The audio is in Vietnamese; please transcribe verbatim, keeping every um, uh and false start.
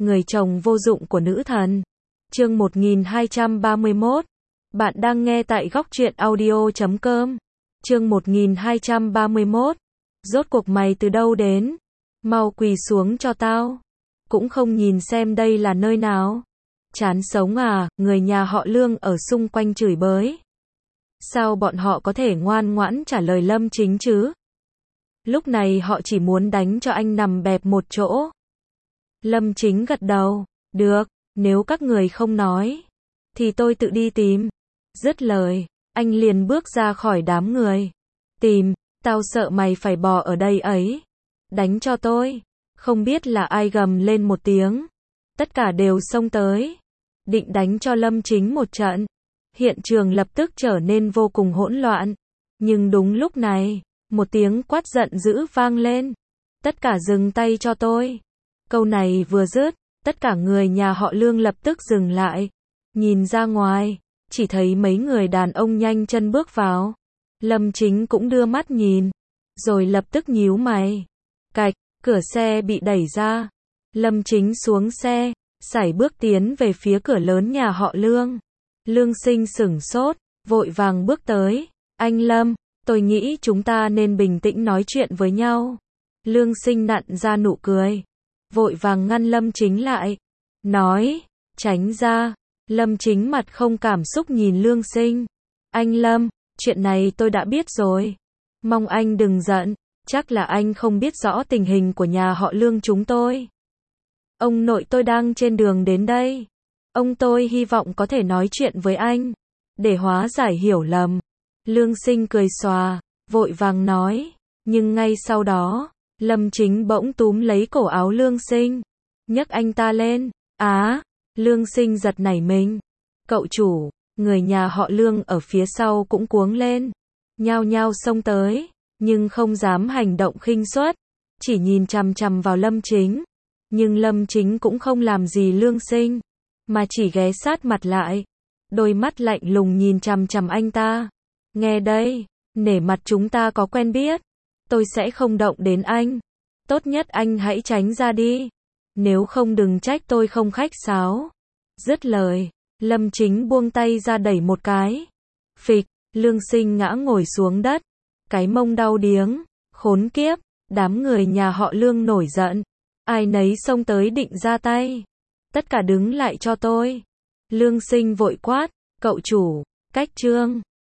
người chồng vô dụng của nữ thần. Chương một nghìn hai trăm ba mươi mốt. Bạn đang nghe tại góc truyện audio chấm com. Chương một nghìn hai trăm ba mươi mốt. Rốt cuộc mày từ đâu đến? Mau quỳ xuống cho tao. Cũng không nhìn xem đây là nơi nào. Chán sống à, người nhà họ Lương ở xung quanh chửi bới. Sao bọn họ có thể ngoan ngoãn trả lời Lâm Chính chứ? Lúc này họ chỉ muốn đánh cho anh nằm bẹp một chỗ. Lâm Chính gật đầu. Được, nếu các người không nói, thì tôi tự đi tìm. Dứt lời, anh liền bước ra khỏi đám người. Tìm, tao sợ mày phải bò ở đây ấy. Đánh cho tôi. Không biết là ai gầm lên một tiếng. Tất cả đều xông tới. Định đánh cho Lâm Chính một trận. Hiện trường lập tức trở nên vô cùng hỗn loạn. Nhưng đúng lúc này, một tiếng quát giận dữ vang lên. Tất cả dừng tay cho tôi. Câu này vừa dứt, tất cả người nhà họ Lương lập tức dừng lại. Nhìn ra ngoài, chỉ thấy mấy người đàn ông nhanh chân bước vào. Lâm Chính cũng đưa mắt nhìn, rồi lập tức nhíu mày. Cạch, cửa xe bị đẩy ra. Lâm Chính xuống xe, sải bước tiến về phía cửa lớn nhà họ Lương. Lương Sinh sửng sốt, vội vàng bước tới. Anh Lâm, tôi nghĩ chúng ta nên bình tĩnh nói chuyện với nhau. Lương Sinh nặn ra nụ cười, vội vàng ngăn Lâm Chính lại. Nói, tránh ra. Lâm Chính mặt không cảm xúc nhìn Lương Sinh. Anh Lâm, chuyện này tôi đã biết rồi. Mong anh đừng giận, chắc là anh không biết rõ tình hình của nhà họ Lương chúng tôi. Ông nội tôi đang trên đường đến đây. Ông tôi hy vọng có thể nói chuyện với anh, để hóa giải hiểu lầm. Lương Sinh cười xòa, vội vàng nói. Nhưng ngay sau đó, Lâm Chính bỗng túm lấy cổ áo Lương Sinh, nhấc anh ta lên. Á, Lương Sinh giật nảy mình. Cậu chủ, người nhà họ Lương ở phía sau cũng cuống lên, nhao nhao xông tới, nhưng không dám hành động khinh suất, chỉ nhìn chằm chằm vào Lâm Chính. Nhưng Lâm Chính cũng không làm gì Lương Sinh, mà chỉ ghé sát mặt lại, đôi mắt lạnh lùng nhìn chằm chằm anh ta. Nghe đây, nể mặt chúng ta có quen biết, tôi sẽ không động đến anh. Tốt nhất anh hãy tránh ra đi, nếu không đừng trách tôi không khách sáo. Dứt lời, Lâm Chính buông tay ra đẩy một cái. Phịch, Lương Sinh ngã ngồi xuống đất, cái mông đau điếng. Khốn kiếp, đám người nhà họ Lương nổi giận, ai nấy xông tới định ra tay. Tất cả đứng lại cho tôi. Lương Sinh vội quát, cậu chủ, cách trương.